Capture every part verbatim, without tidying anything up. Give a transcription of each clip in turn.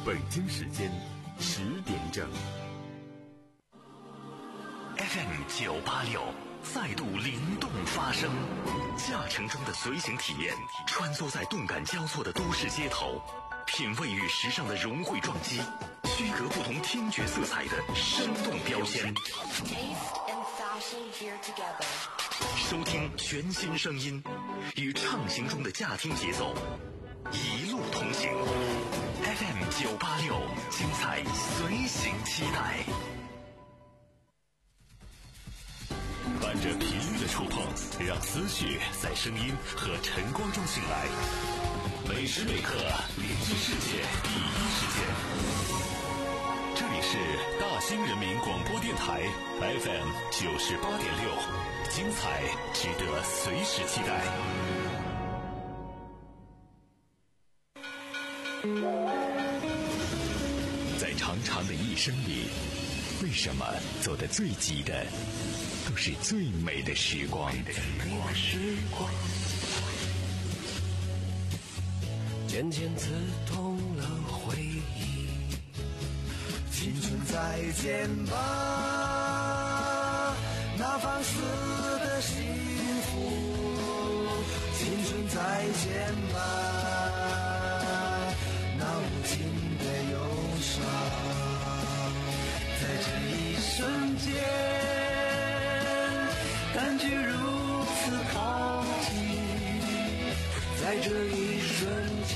北京时间十点整。 F M 九八六再度灵动发声，驾乘中的随行体验，穿梭在动感交错的都市街头，品味与时尚的融汇撞击，区隔不同听觉色彩的生动标签。收听全新声音，与畅行中的驾听节奏，一路同行。F M 九八六，精彩随行期待。伴着频率的触碰，让思绪在声音和晨光中醒来。每时每刻连接世界第一时间。这里是大兴人民广播电台 F M 九十八点六，精彩值得随时期待。在长长的一生里，为什么走得最急的都是最美的时光？ 渐渐刺痛了回忆，青春再见吧，那放肆的幸福，青春再见吧，那无尽的忧伤，在这一瞬间感觉如此靠近，在这一瞬间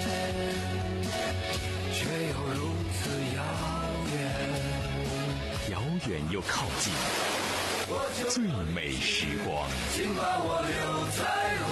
却又如此遥远， 遥远又靠近，最美时光， 请把我留在回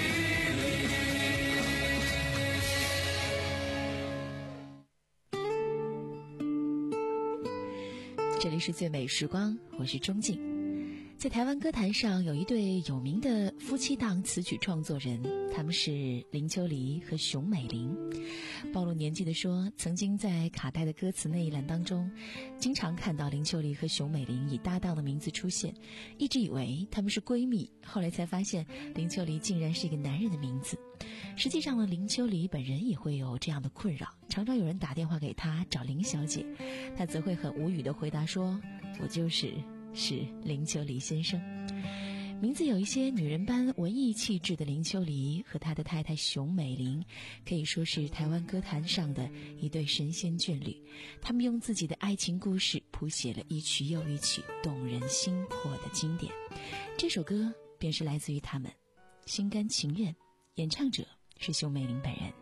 忆里。这里是最美时光，我是钟静。在台湾歌坛上有一对有名的夫妻档词曲创作人，他们是林秋离和熊美玲。暴露年纪的说，曾经在卡带的歌词那一栏当中，经常看到林秋离和熊美玲以搭档的名字出现，一直以为他们是闺蜜，后来才发现林秋离竟然是一个男人的名字。实际上呢，林秋离本人也会有这样的困扰，常常有人打电话给他找林小姐，他则会很无语地回答说，我就是是林秋离先生。名字有一些女人般文艺气质的林秋离和他的太太熊美玲，可以说是台湾歌坛上的一对神仙眷侣。他们用自己的爱情故事谱写了一曲又一曲动人心魄的经典。这首歌便是来自于他们，心甘情愿，演唱者是熊美玲本人。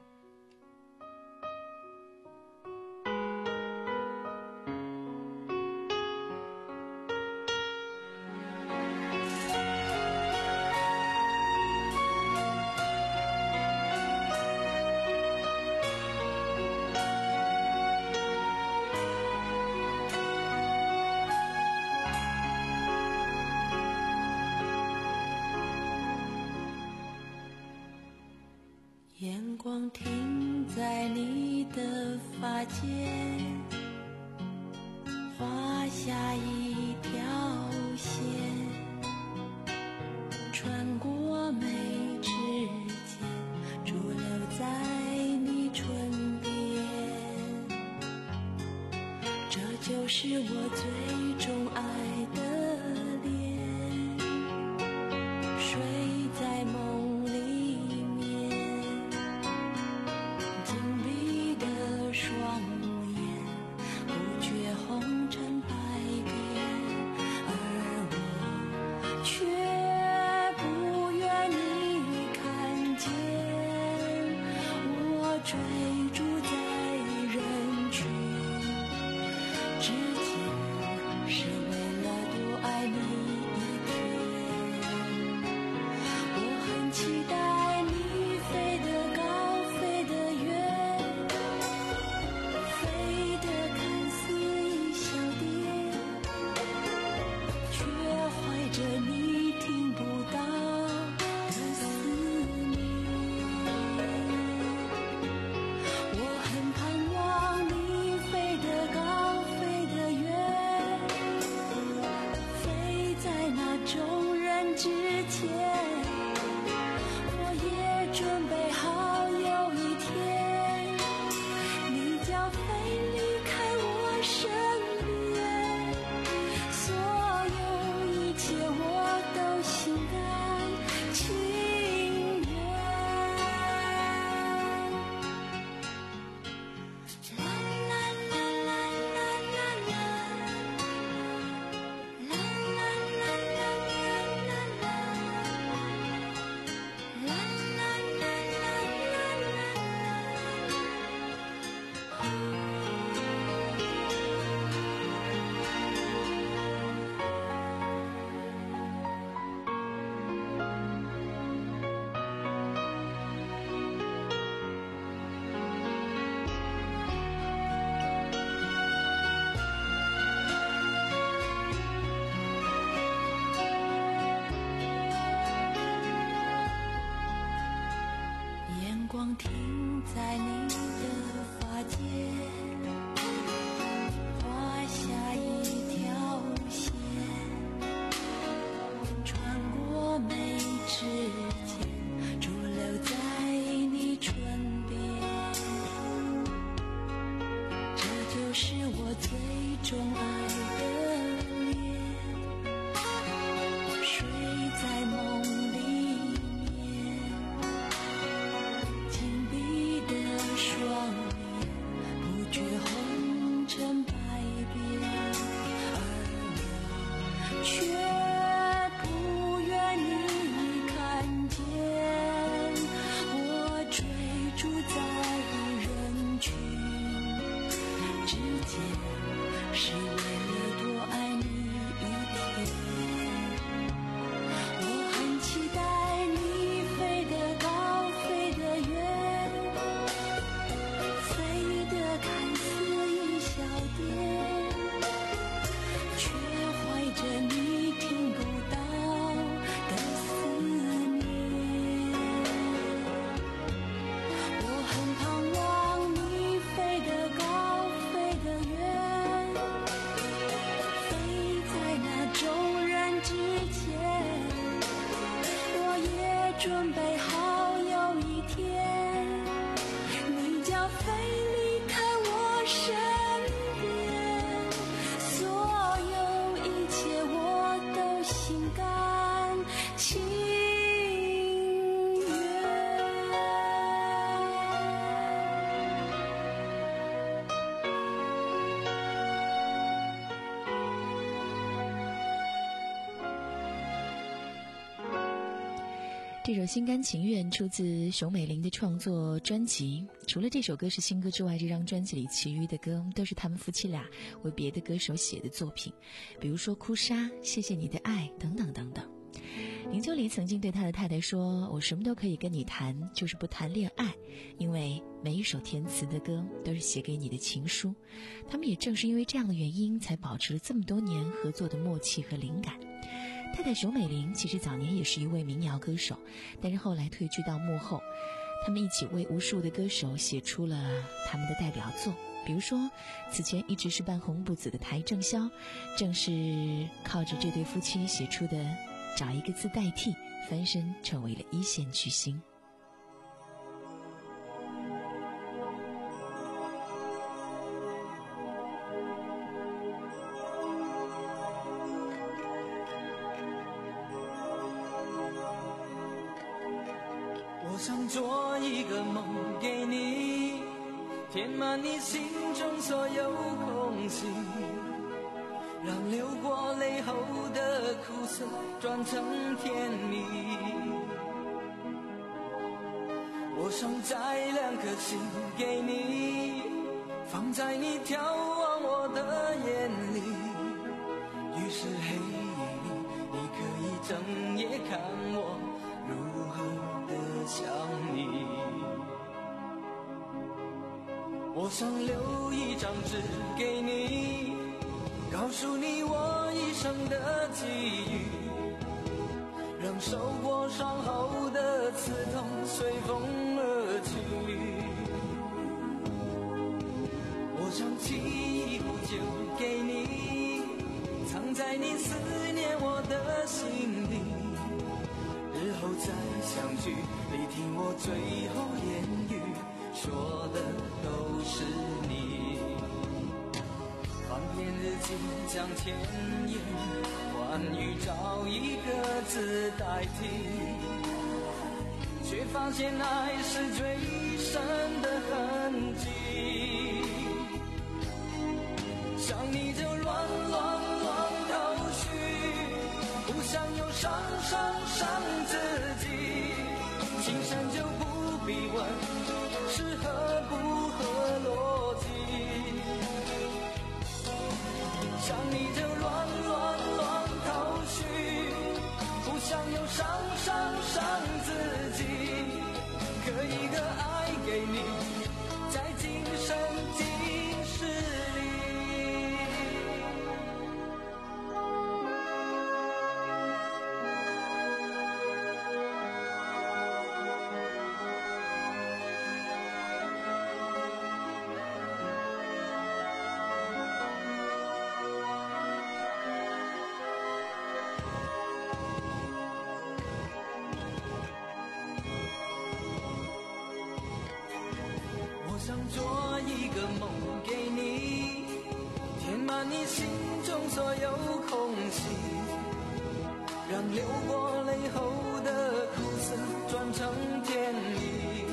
眼光停在你的发间，画下一条线，穿过眉指尖，驻留在你唇边。这就是我最钟爱的脸，睡在梦里双眼不觉红尘百变，而我却不愿你看见。我追逐在人群之间，是为了独光停在你的发间，画下一条线，穿过眉之间，驻留在你唇边。这就是我最钟爱的脸，睡在梦里面，紧闭的双眼，不觉红尘百变，而我却不愿你看见。我追逐在人群之间，是为了多爱你一天。我很期待你飞得高，飞得远，飞得看似一小点，却怀着你听不到的思念。我很盼望你飞得高，飞得远，飞在那众人之前。我也准备好有一天，你将飞离开我身边，所有一切我都心甘情愿。 这首《心甘情愿》出自熊美玲的创作专辑。除了这首歌是新歌之外，这张专辑里其余的歌都是他们夫妻俩为别的歌手写的作品，比如说《哭砂》、《谢谢你的爱》等等等等。林秋离曾经对他的太太说：“我什么都可以跟你谈，就是不谈恋爱，因为每一首填词的歌都是写给你的情书。”他们也正是因为这样的原因，才保持了这么多年合作的默契和灵感。太太熊美玲其实早年也是一位民谣歌手，但是后来退居到幕后。他们一起为无数的歌手写出了他们的代表作，比如说此前一直是半红不紫的邰正宵，正是靠着这对夫妻写出的《找一个字代替》，翻身成为了一线巨星。 我想做一个梦给你，填满你心中所有空隙，让流过泪后的苦涩转成甜蜜。我想摘两颗心给你，放在你眺望我的眼里，于是黑夜里你可以整夜看我如何的想你。我想留一张纸给你，告诉你我一生的际遇，让受过伤后的刺痛随风而去。我想沏一壶酒给你，藏在你思念我的心里，日后再相聚，你听我最后言语，说的都是你。翻篇日记将千言万语找一个字代替，却发现爱是最深的痕迹。想你就乱乱乱头绪，不想又伤伤伤自己，情深就不必问是合不合逻辑。想你就乱乱乱头绪，不想又伤伤伤自己，可一个爱给你， 想做一个梦给你，填满你心中所有空隙，让流过泪后的苦涩转成甜蜜。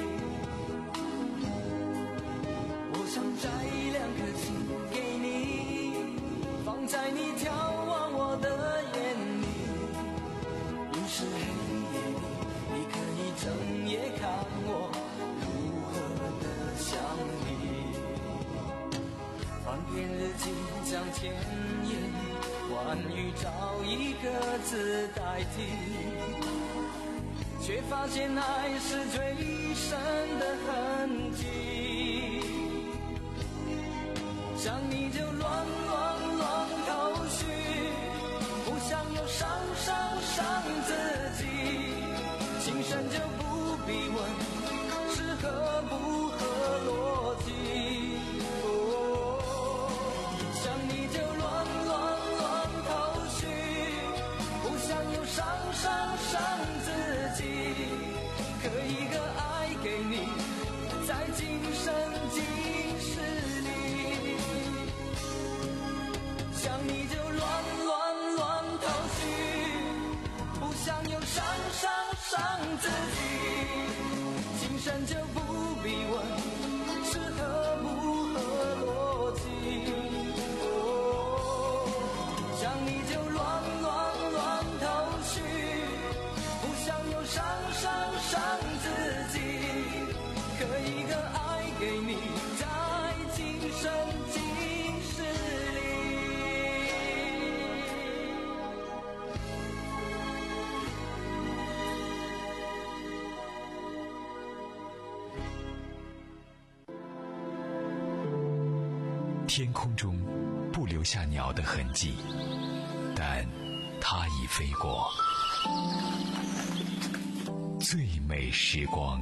我想摘两颗心给你，放在你眺望我的眼里，于是黑夜里你可以整夜看我如何的想你。翻篇日记将千言万语找一个字代替，却发现爱是最深的痕迹。想你就乱乱乱头绪，不想又伤伤伤自己，情深就不必问是合不合逻辑。哦，想你就乱乱乱头绪，不想又伤伤伤自己，可一个爱给你，在今生今世里。想你就乱乱乱头绪，不想又伤伤伤自己，情深就不必问是合不合逻辑。哦，想你就乱乱乱头绪，不想又伤伤伤自己，可一个爱给你，在今生今世里。 天空中不留下鸟的痕迹，但它已飞过。最美时光。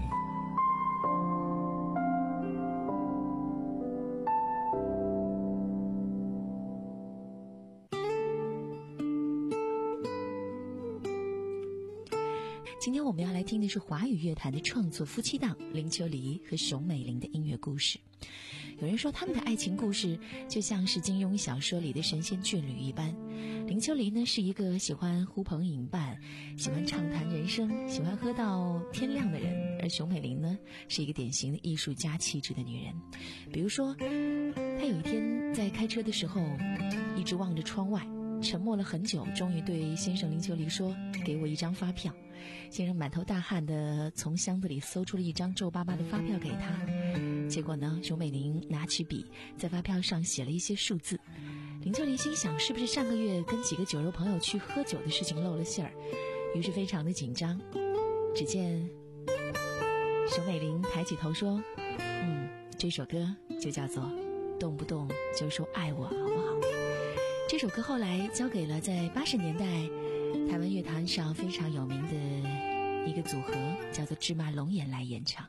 今天我们要来听的是华语乐坛的创作夫妻档林秋离和熊美玲的音乐故事。有人说他们的爱情故事就像是金庸小说里的神仙眷侣一般。林秋离呢是一个喜欢呼朋引伴，喜欢畅谈人生，喜欢喝到天亮的人，而熊美玲呢是一个典型的艺术家气质的女人。比如说她有一天在开车的时候一直望着窗外，沉默了很久，终于对先生林秋离说，给我一张发票。先生满头大汗的从箱子里搜出了一张皱巴巴的发票给他，结果呢，熊美玲拿起笔在发票上写了一些数字。林秋离心想，是不是上个月跟几个酒肉朋友去喝酒的事情露了馅儿，于是非常的紧张。只见熊美玲抬起头说，嗯，这首歌就叫做动不动就说爱我好不好。这首歌后来交给了在八十年代台湾乐坛上非常有名的一个组合，叫做芝麻龙眼来演唱。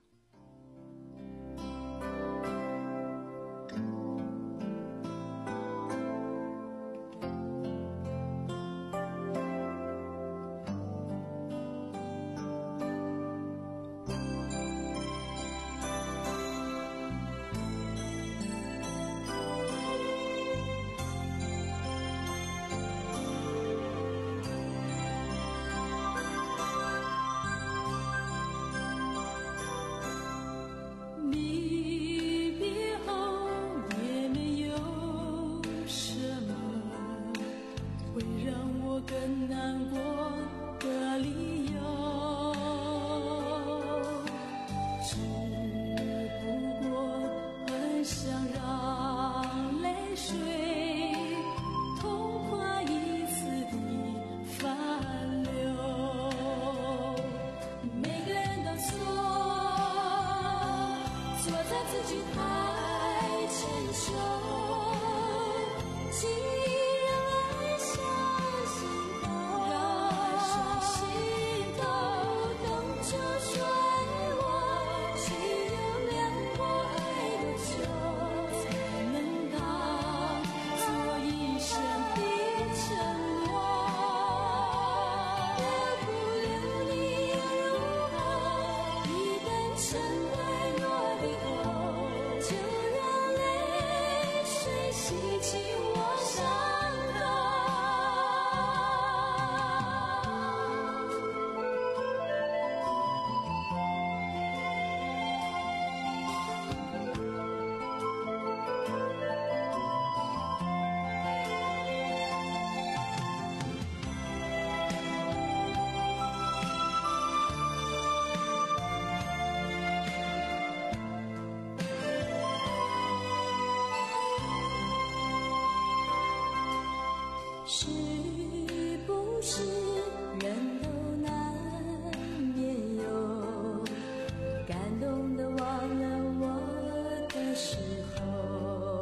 是不是人都难免有感动的忘了我的时候，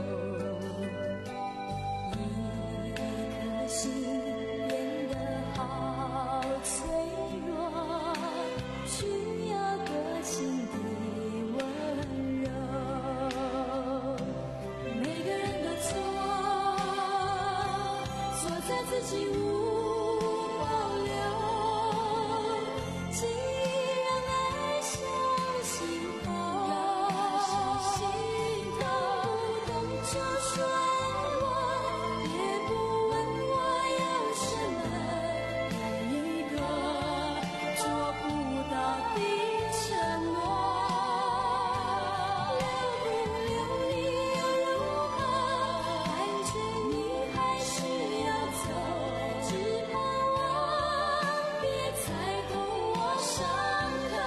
一颗心变得好脆弱，需要个心的温柔。每个人的错错在自己无保留，既让爱像心头，动不动就说我，也不问我要什么，有一个做不到的承诺。留不留你又如何，感觉你还是要走，只盼望别再痛我伤口。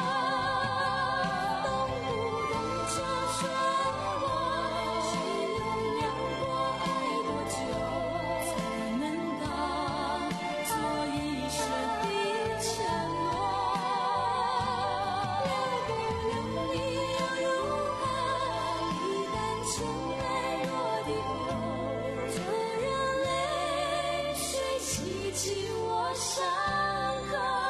动不动就说我，谁又量过爱多久，才能当做一生的承诺？留不留你又如何，一旦尘埃落地后，就让泪水洗净我伤口。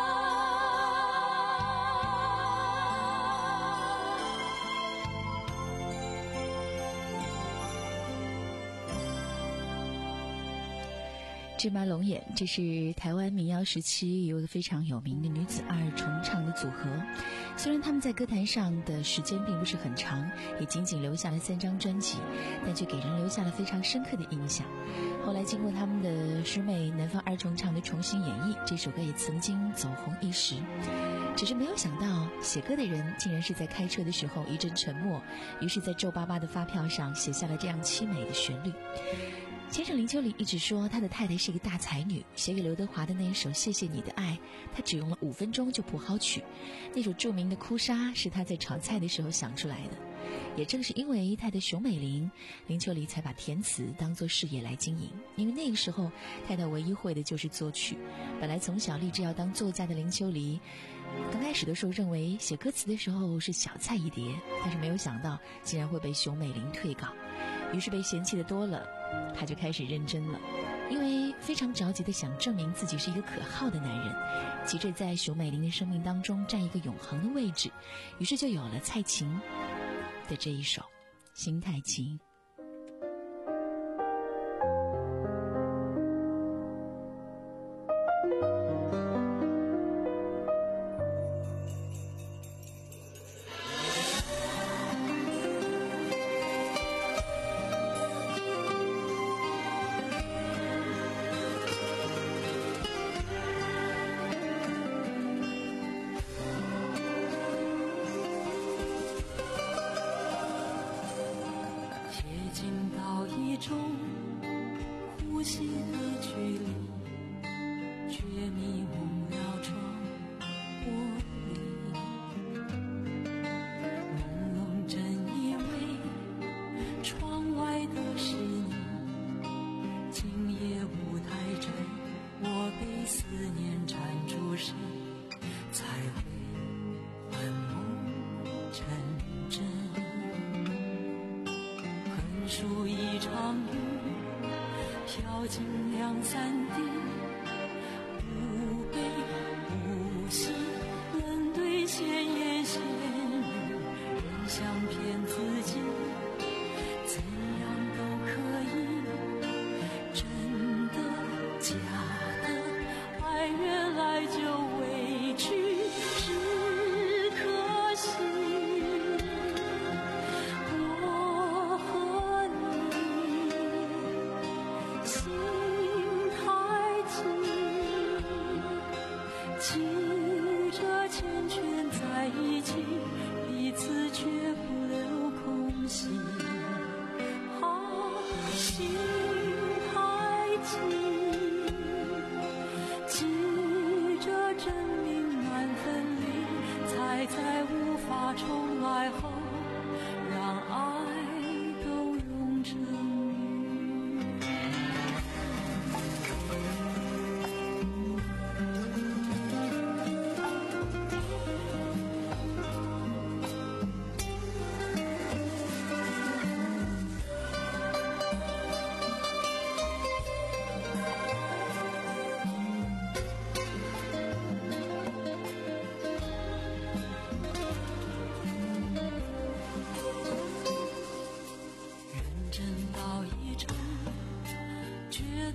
芝麻龙眼，这是台湾民谣时期有一个非常有名的女子二重唱的组合。虽然他们在歌坛上的时间并不是很长，也仅仅留下了三张专辑，但却给人留下了非常深刻的印象。后来经过他们的师妹南方二重唱的重新演绎，这首歌也曾经走红一时。只是没有想到，写歌的人竟然是在开车的时候一阵沉默，于是在皱巴巴的发票上写下了这样凄美的旋律。先生林秋离一直说他的太太是一个大才女，写给刘德华的那一首《谢谢你的爱》，他只用了五分钟就谱好曲。那首著名的《哭砂》是他在炒菜的时候想出来的。也正是因为太太熊美玲，林秋离才把填词当作事业来经营。因为那个时候太太唯一会的就是作曲，本来从小立志要当作家的林秋离，刚开始的时候认为写歌词的时候是小菜一碟，但是没有想到竟然会被熊美玲退稿，于是被嫌弃的多了，他就开始认真了。因为非常着急的想证明自己是一个可靠的男人，急着在熊美玲的生命当中占一个永恒的位置，于是就有了蔡琴的这一首《心太急》。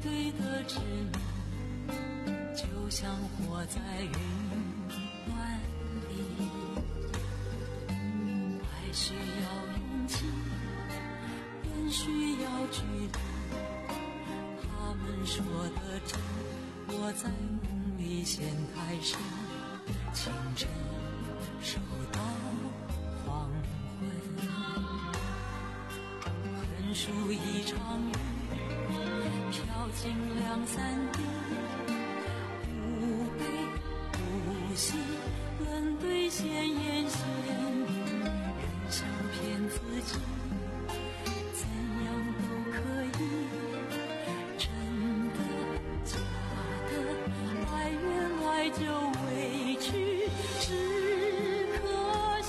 对的执迷，就像活在云端里。爱需要勇气，人需要距离。他们说的真，我在梦里陷太深，清晨收到黄昏，横竖一场雨，飘进两三滴，无悲无喜，轮对闲言闲语，人想骗自己，怎样都可以，真的假的，爱原来就委屈，只可惜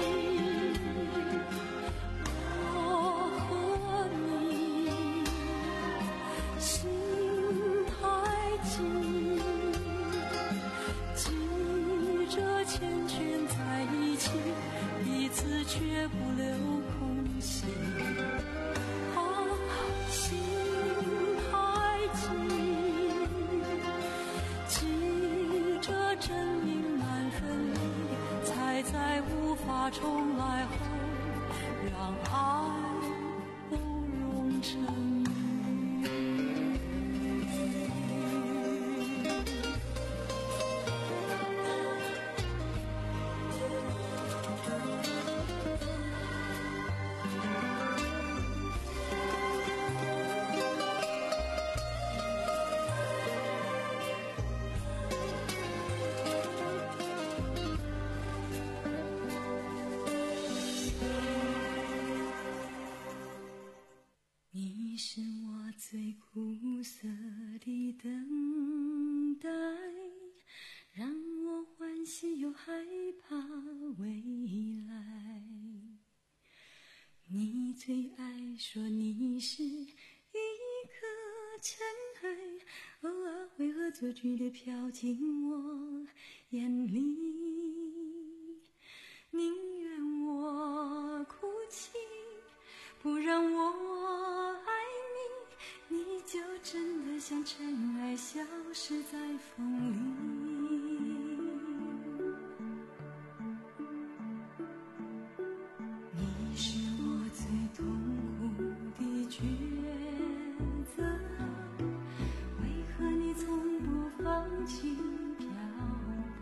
我和你心太近，记着缱绻在一起，彼此却不留空隙。啊，心太近，记着真命难分离，才在无法重来后，让爱都融成雨。你是我最苦涩的等待，让我欢喜又害怕未来。你最爱说你是一颗尘埃，偶尔会恶作剧地飘进我眼里，宁愿我哭泣，不让我爱你，你就真的像尘埃消失在风里。你是我最痛苦的抉择，为何你从不放弃漂泊？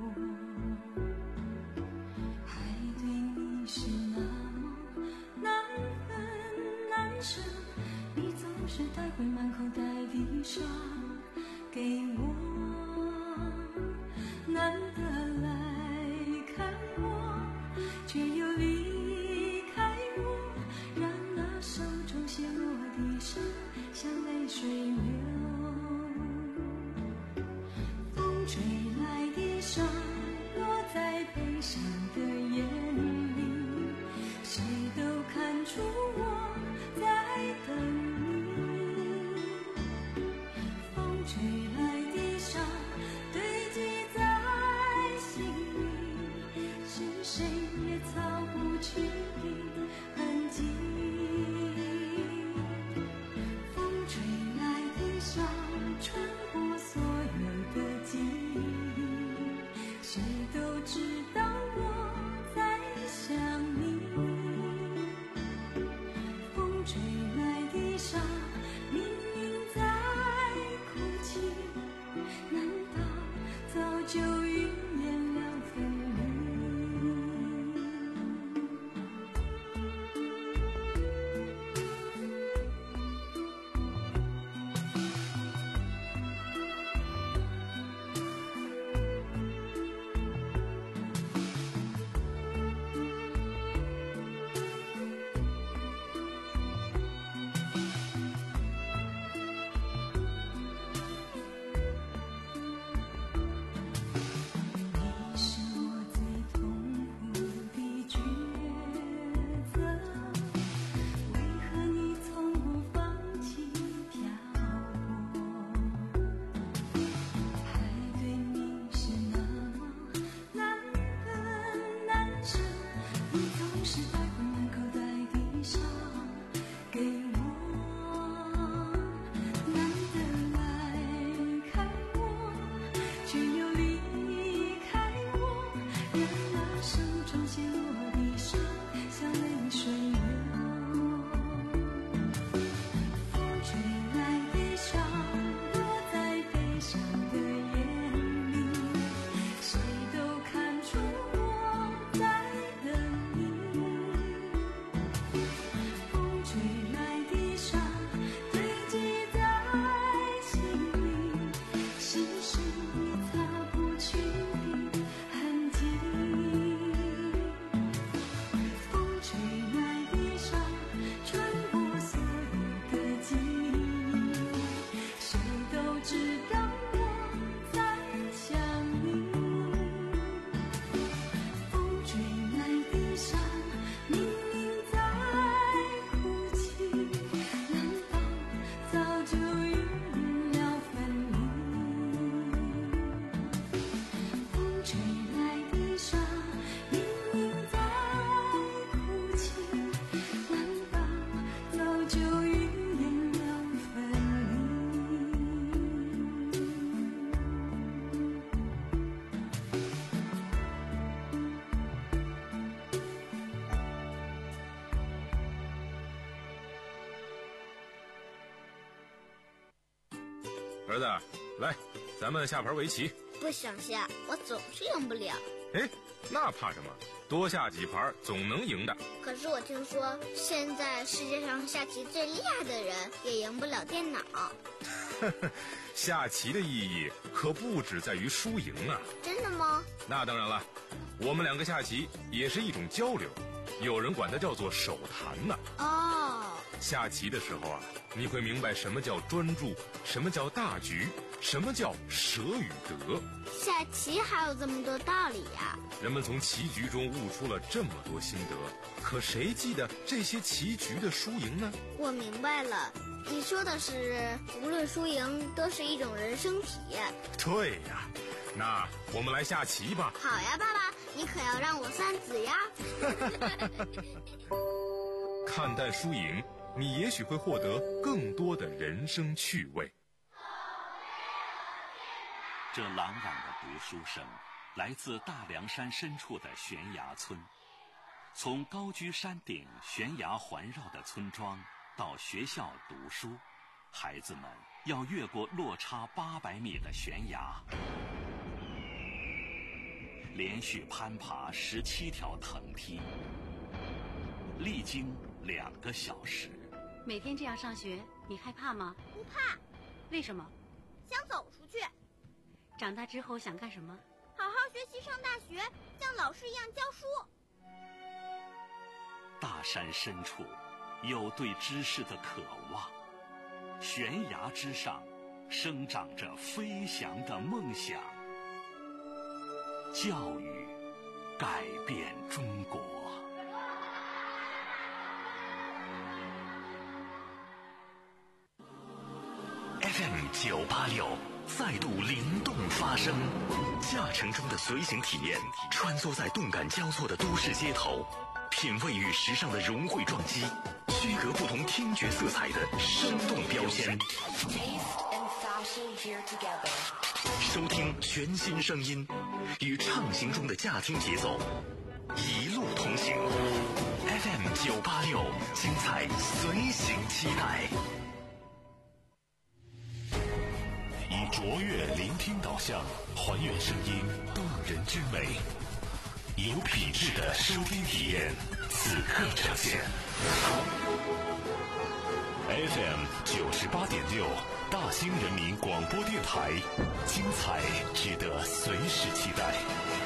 爱对你是那么难分难舍，你总是带回满口袋的伤给我，难得来看我，却又离开我，让那手中陷落的伤像泪水流。风吹来的沙落在悲伤的眼里，谁都看出我在等你。风吹来的沙堆积在心里，是谁也擦不去的痕迹。风吹来儿子，来，咱们下盘围棋。 不想下，我总是赢不了。 哎，那怕什么？多下几盘总能赢的。 可是我听说，现在世界上下棋最厉害的人也赢不了电脑。 下棋的意义可不只在于输赢啊！ 真的吗？ 那当然了，我们两个下棋也是一种交流，有人管它叫做手谈呢。 哦， 下棋的时候啊，你会明白什么叫专注，什么叫大局，什么叫舍与得。 下棋还有这么多道理呀！ 人们从棋局中悟出了这么多心得，可谁记得这些棋局的输赢呢？ 我明白了，你说的是无论输赢都是一种人生体验。 对呀，那我们来下棋吧。 好呀，爸爸，你可要让我三子呀。 看淡输赢，你也许会获得更多的人生趣味。 这朗朗的读书声来自大凉山深处的悬崖村。从高居山顶悬崖环绕的村庄到学校读书，孩子们要越过落差八百米的悬崖，连续攀爬十七条藤梯，历经两个小时。 每天这样上学，你害怕吗？ 不怕。 为什么？ 想走出去。 长大之后想干什么？ 好好学习，上大学，像老师一样教书。 大山深处有对知识的渴望，悬崖之上生长着飞翔的梦想。教育改变中国。F M 九八六再度灵动发声，驾乘中的随行体验，穿梭在动感交错的都市街头，品味与时尚的融汇撞击，区隔不同听觉色彩的生动标签。收听全新声音，与畅行中的驾听节奏，一路同行。F M 九八六，精彩随行期待。以卓越聆听导向，还原声音动人之美，有品质的收听体验，此刻呈现。F M 九十八点六，大兴人民广播电台，精彩值得随时期待。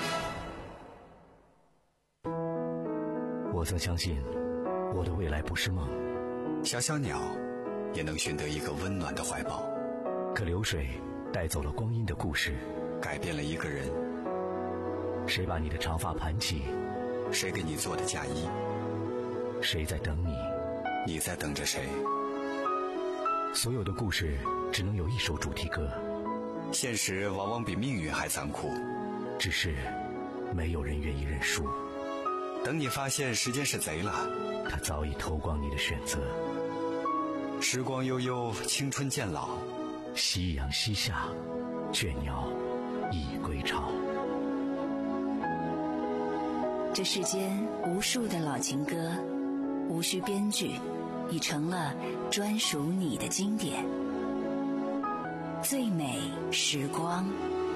我曾相信，我的未来不是梦。 小小鸟也能寻得一个温暖的怀抱。 可流水带走了光阴的故事， 改变了一个人。 谁把你的长发盘起？ 谁给你做的嫁衣？ 谁在等你？ 你在等着谁？ 所有的故事只能有一首主题歌。 现实往往比命运还残酷， 只是没有人愿意认输。 等你发现时间是贼了， 他早已偷光你的选择。 时光悠悠，青春渐老， 夕阳西下，倦鸟已归巢。 这世间无数的老情歌，无需编剧，已成了专属你的经典。最美时光，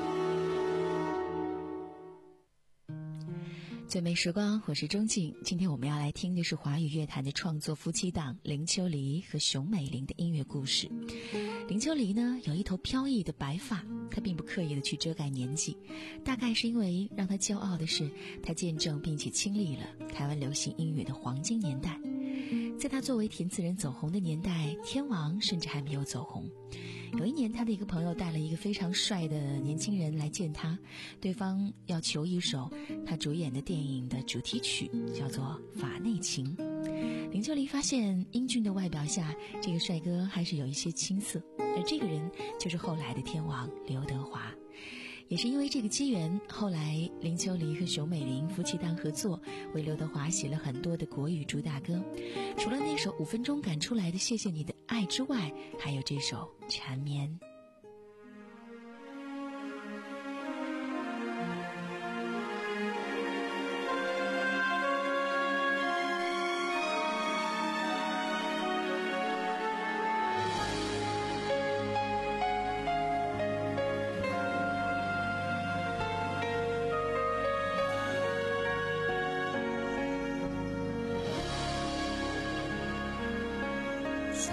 最美时光，我是钟静。今天我们要来听的是华语乐坛的创作夫妻档林秋离和熊美玲的音乐故事。林秋离呢，有一头飘逸的白发，她并不刻意的去遮盖年纪，大概是因为让她骄傲的是，她见证并且亲历了台湾流行音乐的黄金年代。在她作为填词人走红的年代，天王甚至还没有走红。有一年，他的一个朋友带了一个非常帅的年轻人来见他，对方要求一首他主演的电影的主题曲，叫做《法内情》。林秋离发现英俊的外表下，这个帅哥还是有一些青涩，而这个人就是后来的天王刘德华。也是因为这个机缘，后来林秋离和熊美玲夫妻档合作，为刘德华写了很多的国语主打歌。除了那首五分钟赶出来的《谢谢你的爱》之外，还有这首《缠绵》。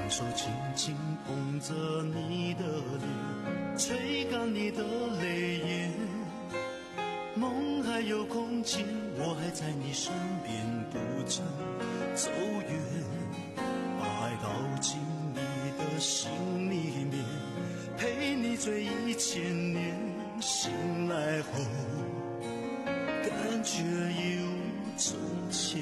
双手紧紧捧着你的脸，吹干你的泪眼。梦还有空间，我还在你身边，不曾走远。把爱倒进你的心里面，陪你醉一千年。醒来后，感觉一如从前。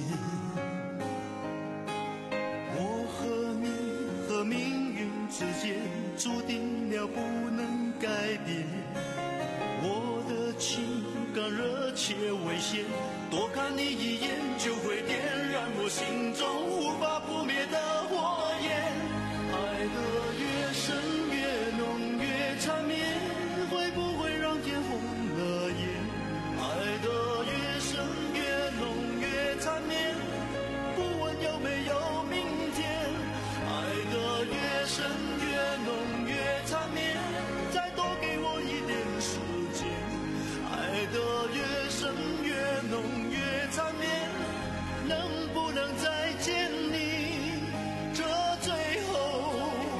我和你和命运之间，注定了不能改变。我的情感热切危险，多看你一眼就会点燃我心中无法扑灭的火焰。爱得越深越浓越缠绵，会不会让天红了眼？爱得越深越浓越缠绵，不问有没有明天。爱得越深越浓越缠绵，再多给我一点时间。爱得越深越浓越缠绵，能不能再见你这最后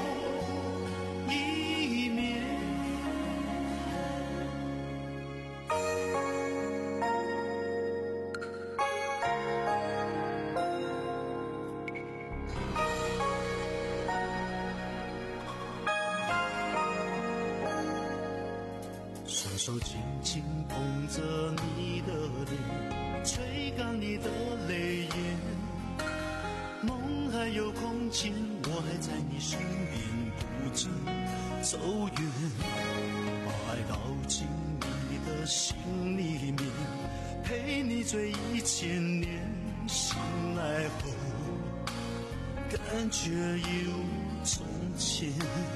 一面？双手紧紧捧着你的脸，吹干你的泪眼。梦还有空间，我还在你身边，不曾走远。把爱倒进你的心里面，陪你醉一千年。醒来后，感觉一如从前。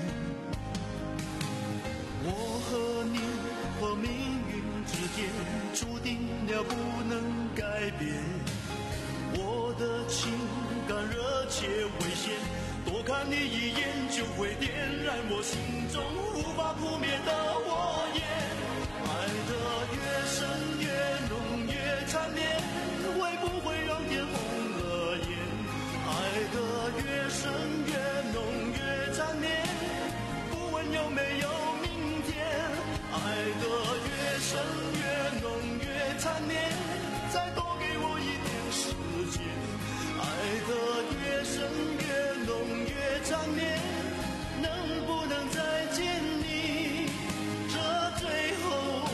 我和你和命运之间，注定了不能改变。我的情感热切危险，多看你一眼就会点燃我心中无法扑灭的火焰。爱得越深越浓越缠绵，会不会让天红了眼？爱得越深越浓越缠绵，不问有没有明天。爱得越深越浓越缠绵，再多给我一点时间。爱得越深越浓越缠绵，能不能再见你这最后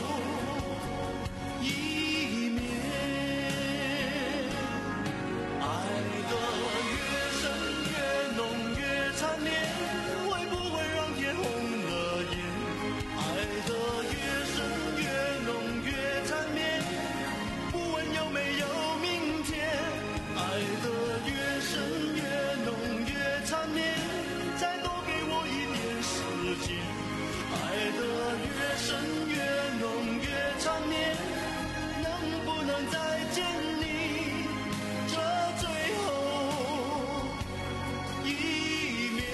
一面？爱得越深越浓越缠绵，会不会让天红了眼？爱得越深越浓越缠绵，不问有没有明天。爱得越深越浓越缠绵，再多给我一点时间。爱得越深越浓越缠绵，能不能再见你这最后一面？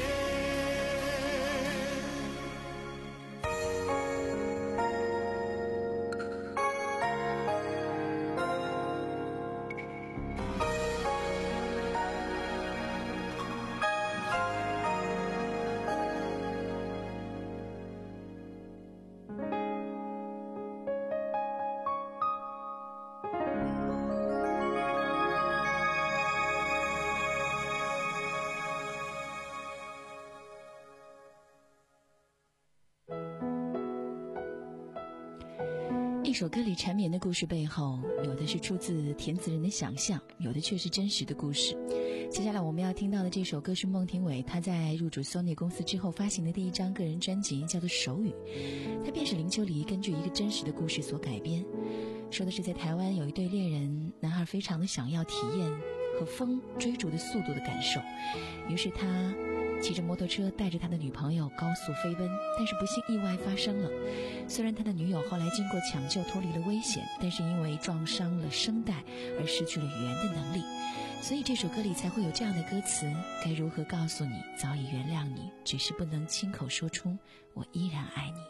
一首歌里缠绵的故事背后，有的是出自填词人的想象，有的却是真实的故事。接下来我们要听到的这首歌是孟庭苇她在入主 Sony 公司之后发行的第一张个人专辑，叫做《手语》，它便是林秋离根据一个真实的故事所改编。说的是在台湾有一对恋人，男孩非常的想要体验和风追逐的速度的感受，于是他骑着摩托车带着他的女朋友高速飞奔，但是不幸意外发生了。虽然他的女友后来经过抢救脱离了危险，但是因为撞伤了声带而失去了语言的能力，所以这首歌里才会有这样的歌词：该如何告诉你早已原谅你，只是不能亲口说出我依然爱你。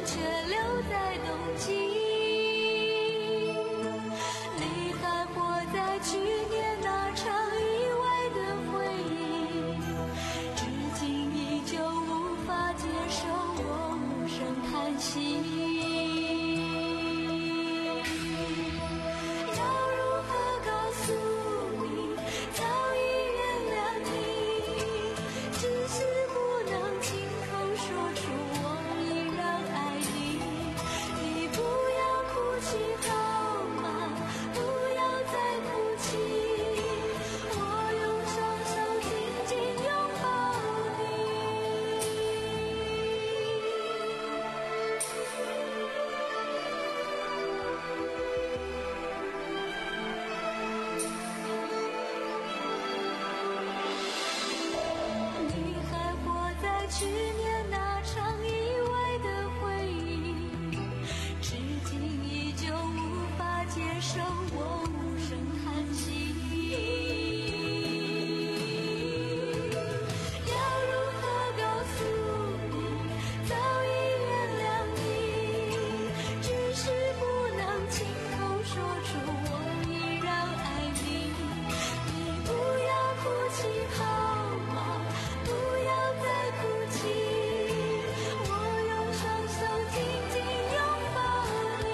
却留在冬季。你还活在去年那场意外的回忆，至今依旧无法接受我无声叹息。要如何告诉你，早已原谅你，只是不能亲口说出我依然爱你。你不要哭泣好吗？不要再哭泣，我用双手紧紧拥抱你。你还活在去年那场意外的回忆，至今依旧无法接受我无声叹息。要如何告诉你，早已原谅你，只是不能亲口说出我依然爱你。你不要哭泣好吗？不要再哭泣，我用双手紧紧拥抱你。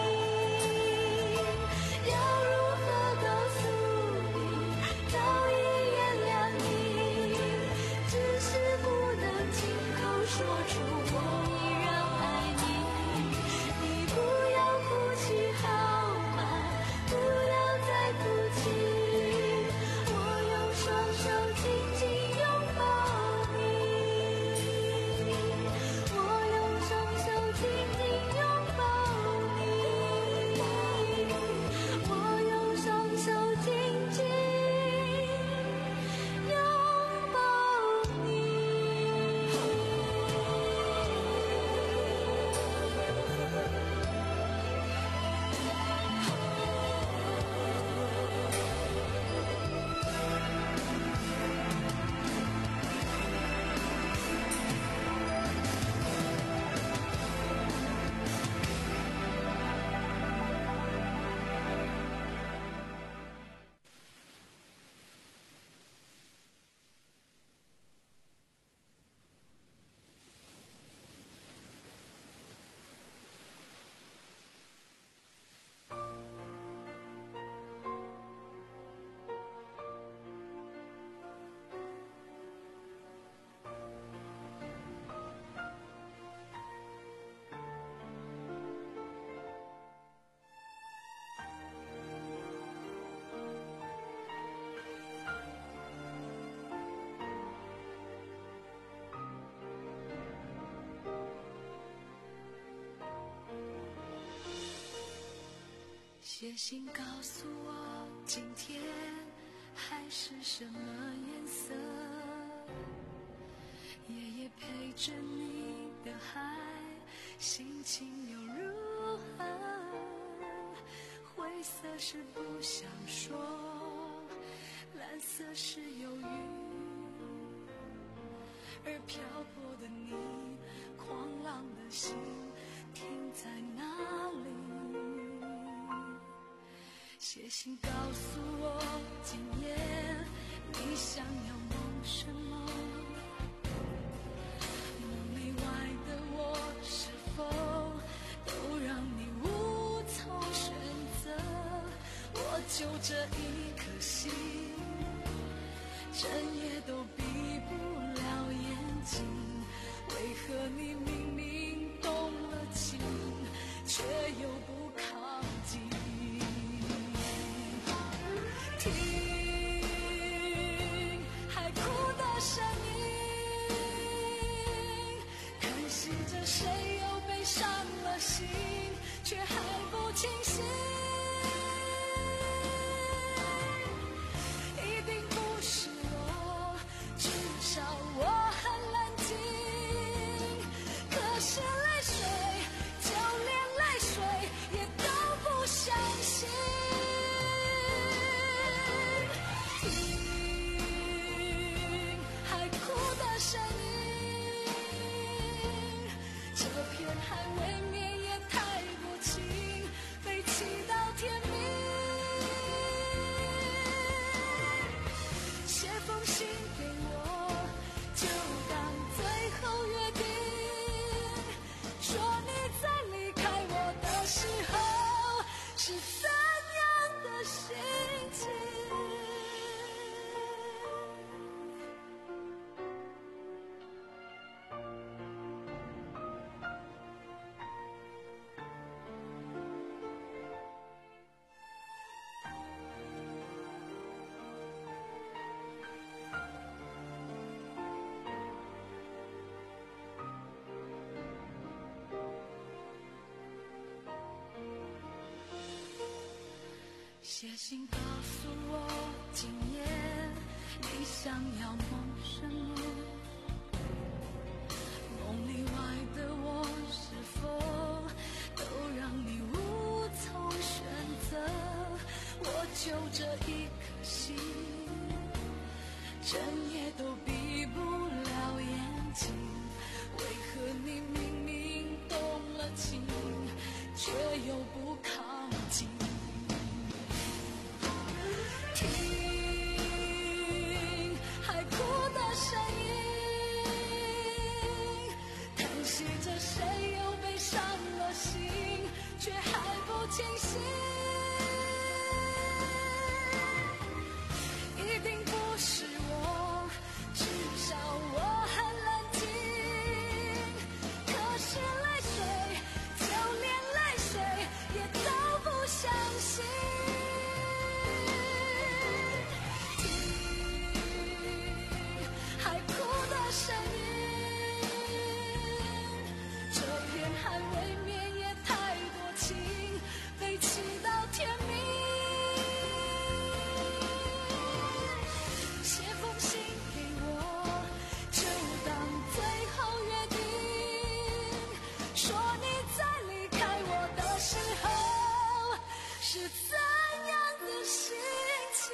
要如何告诉你，早已原谅你，只是不能亲口说出我依然爱你。你不要哭泣好吗？不要再哭泣，我用双手紧紧拥抱你。我用双手紧紧拥抱你。我用双手紧紧拥抱你。写信告诉我，今天海是什么颜色？夜夜陪着你的海，心情又如何？灰色是不想说，蓝色是忧郁，而漂泊的你，狂浪的心停在哪里？写信告诉我，今夜你想要梦什么？梦里外的我，是否都让你无从选择？我就这一颗心，整夜都闭不了眼睛。为何你明明动了情，却又不靠近？听海哭的声音，可惜着谁又被伤了心，却还不清醒。一定不是我，至少我很冷静。可是泪水，就连泪水也都不相信。声音，这片海。 写信告诉我，今夜你想要梦什么？梦里外的我是否都让你无从选择？我就这一颗心，整夜都闭不了眼睛。为何你明明动了情，却又不靠近？听海哭的声音，叹息着谁又被伤了心，却还不清醒。一定不是我，至少我很冷静。可是泪水，就连泪水也都不相信。声音，这片海未免也太多情，被气到天明。写封信给我，就当最后约定，说你在离开我的时候是怎样的心情。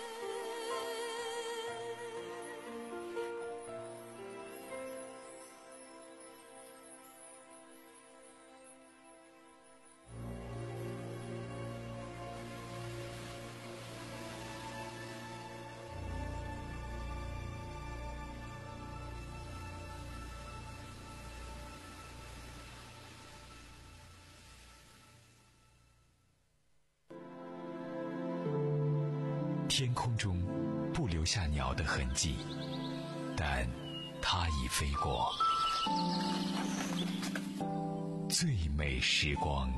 天空中不留下鸟的痕迹，但它已飞过。最美时光。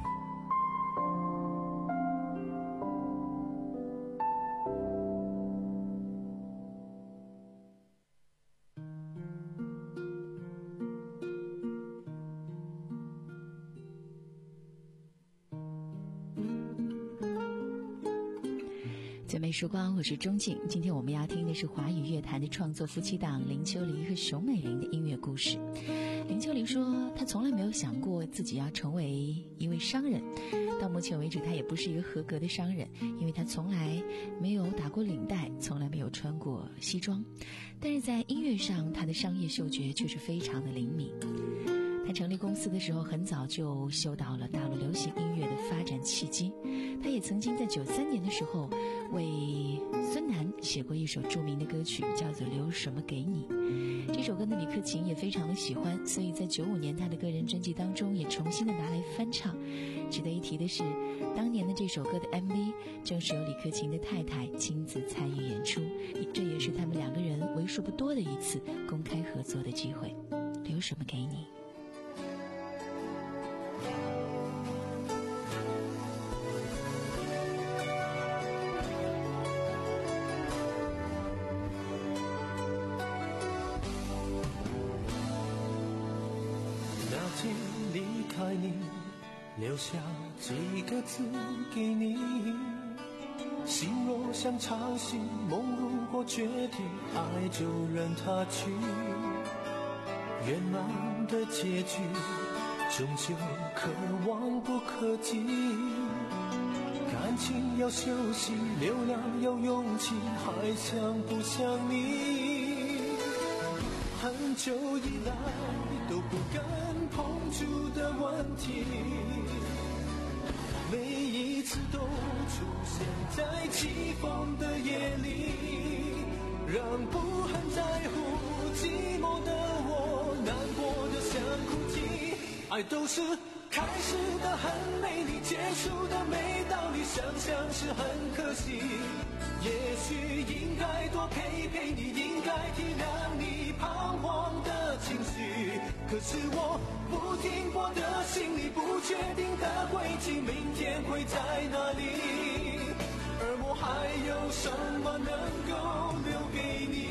最美时光，我是钟静。今天我们要听的是华语乐坛的创作夫妻档林秋离和熊美玲的音乐故事。林秋离说，他从来没有想过自己要成为一位商人，到目前为止他也不是一个合格的商人，因为他从来没有打过领带，从来没有穿过西装，但是在音乐上他的商业嗅觉却是非常的灵敏。他成立公司的时候很早就嗅到了大陆流行音乐的发展契机。他也曾经在九三年的时候为孙楠写过一首著名的歌曲，叫做《留什么给你》。这首歌的李克勤也非常的喜欢，所以在九五年他的个人专辑当中也重新的拿来翻唱。值得一提的是，当年的这首歌的 M V 正是由李克勤的太太亲自参与演出，这也是他们两个人为数不多的一次公开合作的机会。留什么给你？ 离开你，留下几个字给你。心若像潮汐，梦如果决堤，爱就让它去。圆满的结局，终究可望不可及。感情要休息，流量要勇气，还想不想你？很久以来都不敢碰触的问题，每一次都出现在起风的夜里，让不很在乎寂寞的我难过的想哭泣。爱都是开始的很美丽，结束的没道理，想想是很可惜。也许应该多陪陪你，应该体谅你彷徨的情绪，可是我不停泊的心里，不确定的轨迹，明天会在哪里？而我还有什么能够留给你？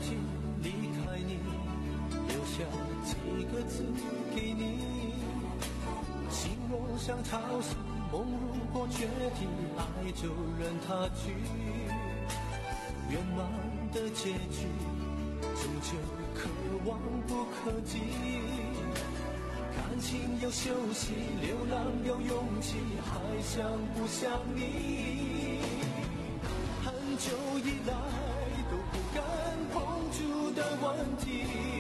起离开你，留下几个字给你，心若像潮汐，梦如果决堤，爱就任它去，圆满的结局终究可望不可及，感情有休息，流浪有勇气，还想不想你？很久以来都不敢碰触的问题，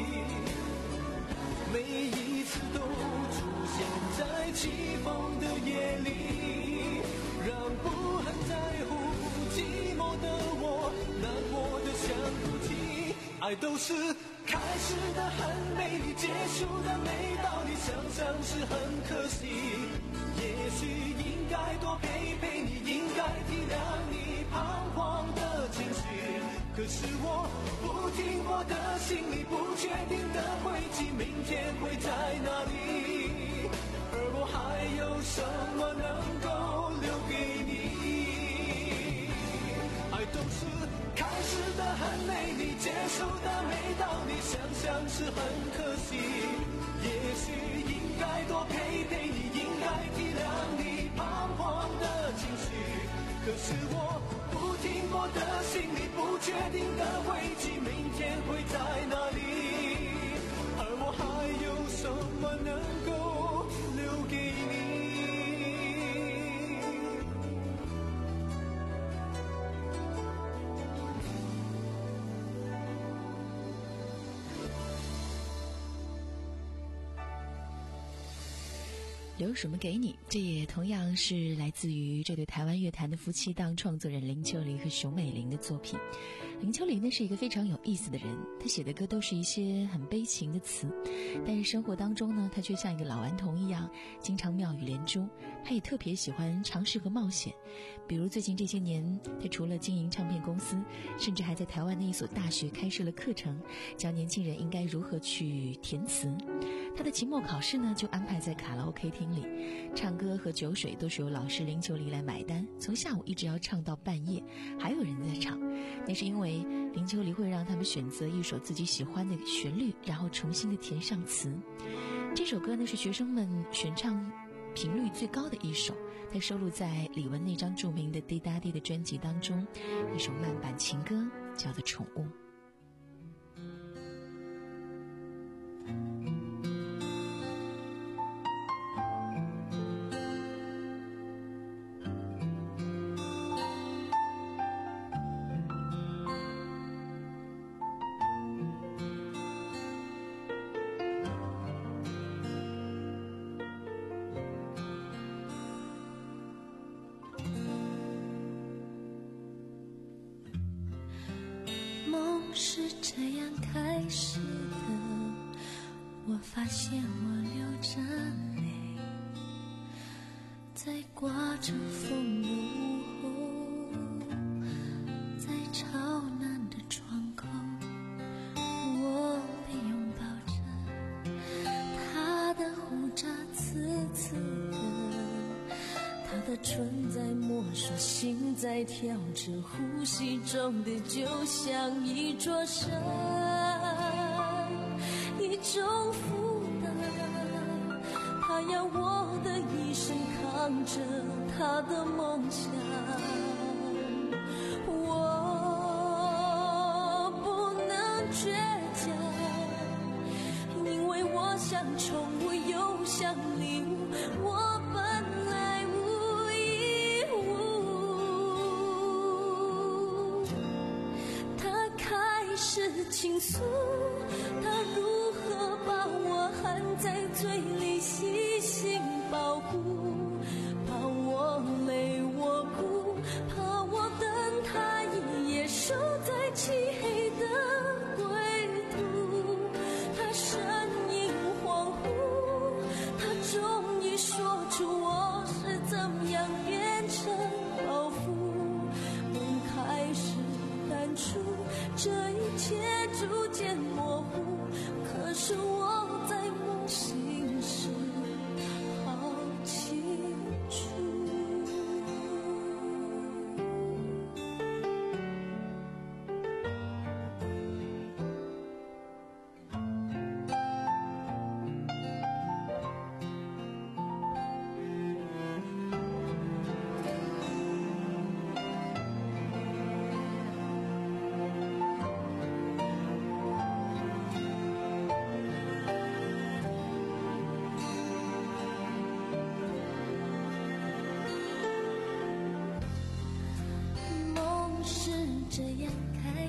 每一次都出现在起风的夜里，让不很在乎寂寞的我难过的想不起。爱都是开始的很美丽，结束的没道理，想想是很可惜。也许应该多陪陪你，应该体谅你彷徨的情绪，可是我不听我的心里不确定的轨迹，明天会在哪里，而我还有什么能够留给你？爱都是开始的很美丽，结束的没道理，想想是很可惜。也许应该多陪陪你，应该体谅你彷徨的情绪，可是我不听我的心里不确定的轨迹，明天会在哪里，而我还有什么能够留给你？ 留什么给你，这也同样是来自于这对台湾乐坛的夫妻档创作人林秋离和熊美玲的作品。林秋离呢是一个非常有意思的人，他写的歌都是一些很悲情的词，但是生活当中呢，他却像一个老顽童一样，经常妙语连珠。他也特别喜欢尝试和冒险，比如最近这些年，他除了经营唱片公司，甚至还在台湾的一所大学开设了课程，教年轻人应该如何去填词。他的期末考试呢，就安排在卡拉 OK 厅里，唱歌和酒水都是由老师林秋离来买单，从下午一直要唱到半夜，还有人在唱。那是因为林秋离会让他们选择一首自己喜欢的旋律，然后重新的填上词。这首歌呢是学生们选唱频率最高的一首，它收录在李玟那张著名的《滴答滴》的专辑当中，一首慢板情歌，叫做《宠物》。 是这样开始的，我发现我流着泪，在刮着风的午后，在朝南的窗口，我被拥抱着，他的胡渣刺刺的，他的唇在摸索，心在跳着，呼吸中的就像一座山，一种负担，他要我的一生扛着他的梦想，我不能倔强，因为我像宠物又像礼物，我本来无一物。他开始倾诉，他如何把我含在嘴里细心保护，怕我累我哭，怕我等他一夜守在漆黑的归途。他声音恍惚，他终于说出我是怎样变成包袱。梦开始淡出，这一切逐渐模糊，可是我在梦醒时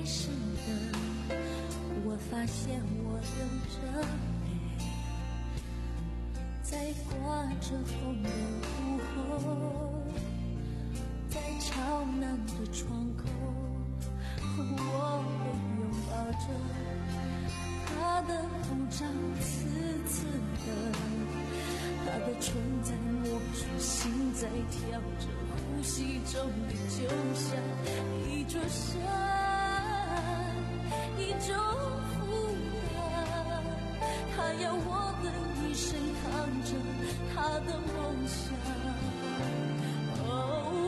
是的，我发现我的这泪在刮着风的午后，在朝南的窗口，我会拥抱着他的红掌，刺刺的，他的唇在摸着，心在跳着，呼吸中的就像一座山，一种负担，他要我的一生扛着他的梦想。哦，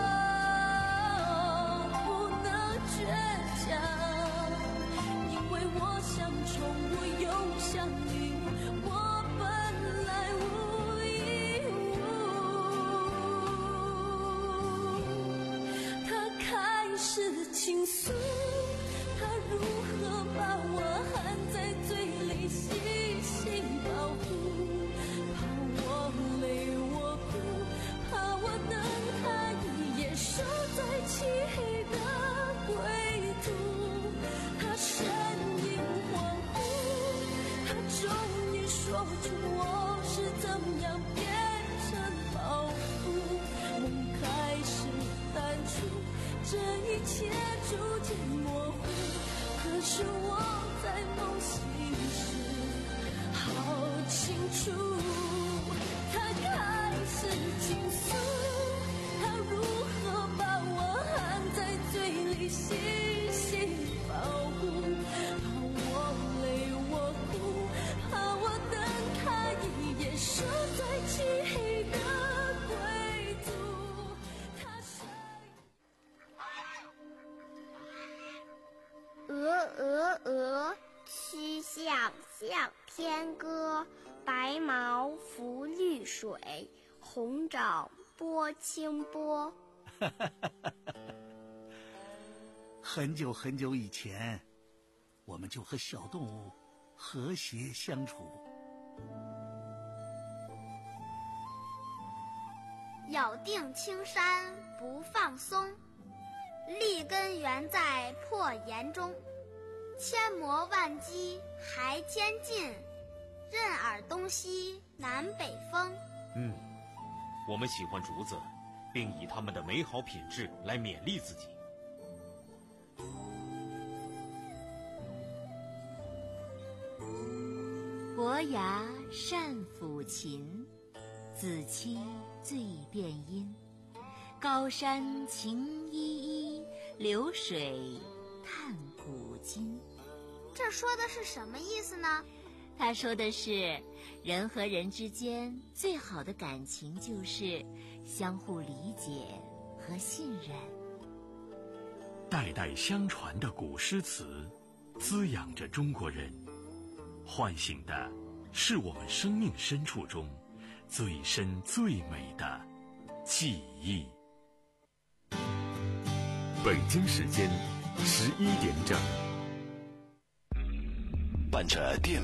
不能倔强，因为我想冲，我又想赢，我本来无一物。他开始倾诉，他如何把我含在嘴里细细保护，怕我累我哭，怕我等他一夜守在漆黑的归途。他身影恍惚，他终于说出我是怎样变成保护。梦开始淡出，这一切逐渐模糊，可是我在梦醒时好清楚。他开始倾诉，他如何把我含在嘴里细细保护，怕我累我哭，怕我等他一夜守在漆黑的归途。他鹅鹅鹅，曲项向天歌。白毛浮绿水，红掌拨清波。 很久很久以前，我们就和小动物和谐相处。 咬定青山不放松，立根原在破岩中。千磨万击还坚劲，任尔东西南北风。 嗯，我们喜欢竹子，并以它们的美好品质来勉励自己。 伯牙善抚琴，子期最辨音。高山晴依依，流水叹古今。 这说的是什么意思呢？ 他说的是，人和人之间最好的感情就是相互理解和信任。 代代相传的古诗词，滋养着中国人，唤醒的是我们生命深处中最深最美的记忆。 北京时间十一点整， 伴着电